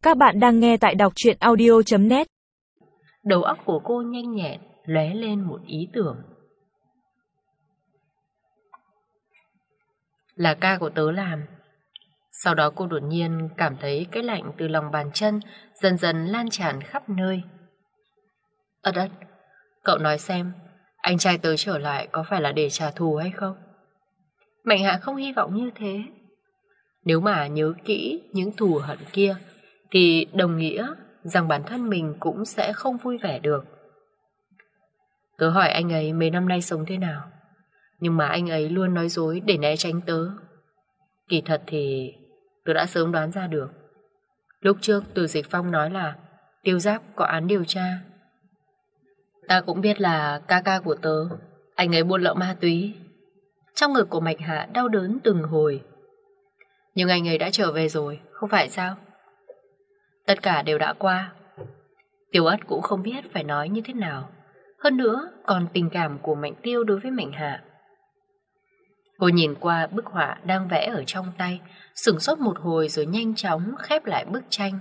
Các bạn đang nghe tại đọc truyện audio.net. Đầu óc của cô nhanh nhẹn, lóe lên một ý tưởng. Là ca của tớ làm. Sau đó cô đột nhiên cảm thấy cái lạnh từ lòng bàn chân dần dần lan tràn khắp nơi. Ất, cậu nói xem, anh trai tớ trở lại có phải là để trả thù hay không? Mạnh Hạ không hy vọng như thế. Nếu mà nhớ kỹ những thù hận kia thì đồng nghĩa rằng bản thân mình cũng sẽ không vui vẻ được. Tớ hỏi anh ấy mấy năm nay sống thế nào, nhưng mà anh ấy luôn nói dối để né tránh tớ. Kỳ thật thì tớ đã sớm đoán ra được. Lúc trước Từ Dịch Phong nói là Tiêu Giáp có án điều tra. Ta cũng biết là ca của tớ, anh ấy buôn lậu ma túy. Trong ngực của Mạch Hạ đau đớn từng hồi. Nhưng anh ấy đã trở về rồi, không phải sao? Tất cả đều đã qua. Tiêu Ất cũng không biết phải nói như thế nào. Hơn nữa còn tình cảm của Mạnh Tiêu đối với Mạnh Hạ. Cô nhìn qua bức họa đang vẽ ở trong tay, sửng sốt một hồi rồi nhanh chóng khép lại bức tranh.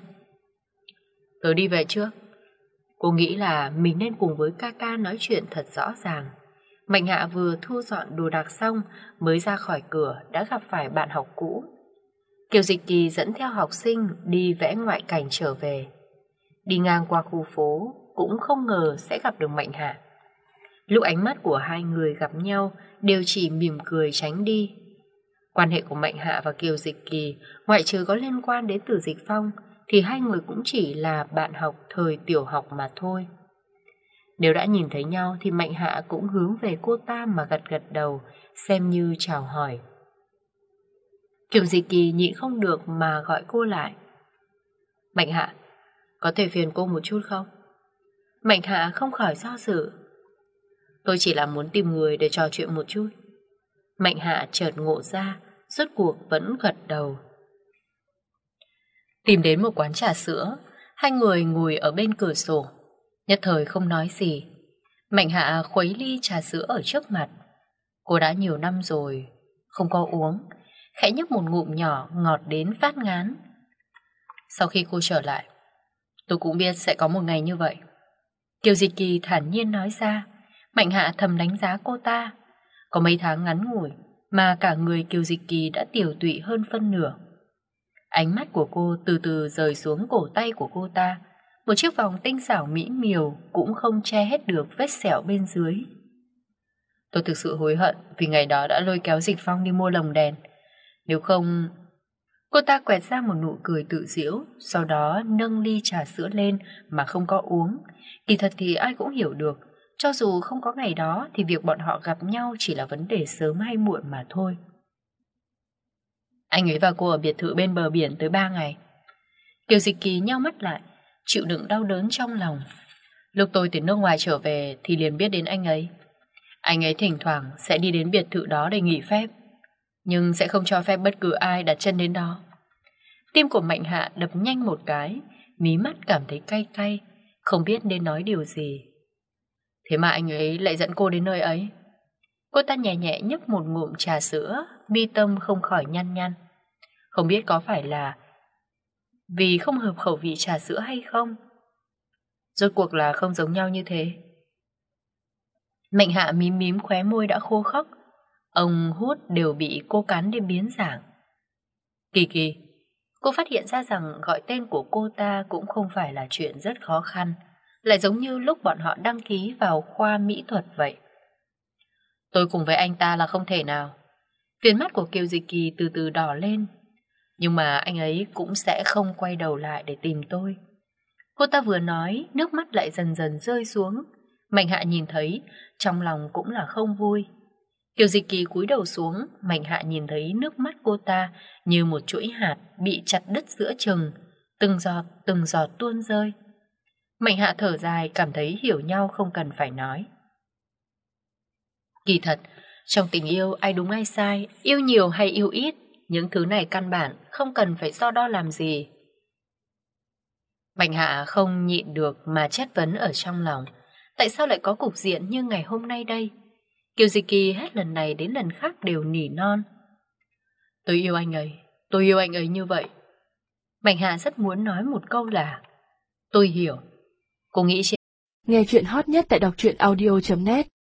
Tớ đi về trước. Cô nghĩ là mình nên cùng với ca nói chuyện thật rõ ràng. Mạnh Hạ vừa thu dọn đồ đạc xong mới ra khỏi cửa đã gặp phải bạn học cũ. Kiều Dịch Kỳ dẫn theo học sinh đi vẽ ngoại cảnh trở về. Đi ngang qua khu phố cũng không ngờ sẽ gặp được Mạnh Hạ. Lúc ánh mắt của hai người gặp nhau đều chỉ mỉm cười tránh đi. Quan hệ của Mạnh Hạ và Kiều Dịch Kỳ ngoại trừ có liên quan đến Từ Dịch Phong thì hai người cũng chỉ là bạn học thời tiểu học mà thôi. Nếu đã nhìn thấy nhau thì Mạnh Hạ cũng hướng về cô ta mà gật gật đầu, xem như chào hỏi. Kiều Dịch Kỳ nhịn không được mà gọi cô lại. Mạnh Hạ, có thể phiền cô một chút không? Mạnh Hạ không khỏi do dự. Tôi chỉ là muốn tìm người để trò chuyện một chút. Mạnh Hạ chợt ngộ ra, rốt cuộc vẫn gật đầu. Tìm đến một quán trà sữa, hai người ngồi ở bên cửa sổ, nhất thời không nói gì. Mạnh Hạ khuấy ly trà sữa ở trước mặt. Cô đã nhiều năm rồi không có uống, khẽ nhấp một ngụm nhỏ ngọt đến phát ngán. Sau khi cô trở lại, tôi cũng biết sẽ có một ngày như vậy. Kiều Dịch Kỳ thản nhiên nói ra. Mạnh Hạ thầm đánh giá cô ta. Có mấy tháng ngắn ngủi mà cả người Kiều Dịch Kỳ đã tiều tụy hơn phân nửa. Ánh mắt của cô từ từ rời xuống cổ tay của cô ta. Một chiếc vòng tinh xảo mỹ miều cũng không che hết được vết sẹo bên dưới. Tôi thực sự hối hận vì ngày đó đã lôi kéo Dịch Phong đi mua lồng đèn. Nếu không... Cô ta quẹt ra một nụ cười tự giễu, sau đó nâng ly trà sữa lên mà không có uống. Kỳ thật thì ai cũng hiểu được, cho dù không có ngày đó thì việc bọn họ gặp nhau chỉ là vấn đề sớm hay muộn mà thôi. Anh ấy và cô ở biệt thự bên bờ biển tới 3 ngày. Kiều Dịch Kỳ nheo mắt lại, chịu đựng đau đớn trong lòng. Lúc tôi từ nước ngoài trở về thì liền biết đến anh ấy. Anh ấy thỉnh thoảng sẽ đi đến biệt thự đó để nghỉ phép, nhưng sẽ không cho phép bất cứ ai đặt chân đến đó. Tim của Mạnh Hạ đập nhanh một cái, mí mắt cảm thấy cay cay, không biết nên nói điều gì. Thế mà anh ấy lại dẫn cô đến nơi ấy. Cô ta nhẹ nhẹ nhấp một ngụm trà sữa, mi tâm không khỏi nhăn nhăn. Không biết có phải là vì không hợp khẩu vị trà sữa hay không? Rốt cuộc là không giống nhau như thế. Mạnh Hạ mím mím khóe môi đã khô khốc. Ông hút đều bị cô cắn để biến dạng. Kỳ Kỳ, cô phát hiện ra rằng gọi tên của cô ta cũng không phải là chuyện rất khó khăn, lại giống như lúc bọn họ đăng ký vào khoa mỹ thuật vậy. Tôi cùng với anh ta là không thể nào. Viền mắt của Kiều Dịch Kỳ từ từ đỏ lên. Nhưng mà anh ấy cũng sẽ không quay đầu lại để tìm tôi. Cô ta vừa nói, nước mắt lại dần dần rơi xuống. Mạnh Hạ nhìn thấy, trong lòng cũng là không vui. Kiều Dịch Kỳ cúi đầu xuống, Mạnh Hạ nhìn thấy nước mắt cô ta như một chuỗi hạt bị chặt đứt giữa chừng, từng giọt tuôn rơi. Mạnh Hạ thở dài, cảm thấy hiểu nhau không cần phải nói. Kỳ thật, trong tình yêu ai đúng ai sai, yêu nhiều hay yêu ít, những thứ này căn bản không cần phải so đo làm gì. Mạnh Hạ không nhịn được mà chất vấn ở trong lòng. Tại sao lại có cục diện như ngày hôm nay đây? Kiều Dịch Kỳ hết lần này đến lần khác đều nỉ non. Tôi yêu anh ấy như vậy. Mạnh Hà rất muốn nói một câu là tôi hiểu. Cô nghĩ Nghe chuyện hot nhất tại đọc truyện audio.net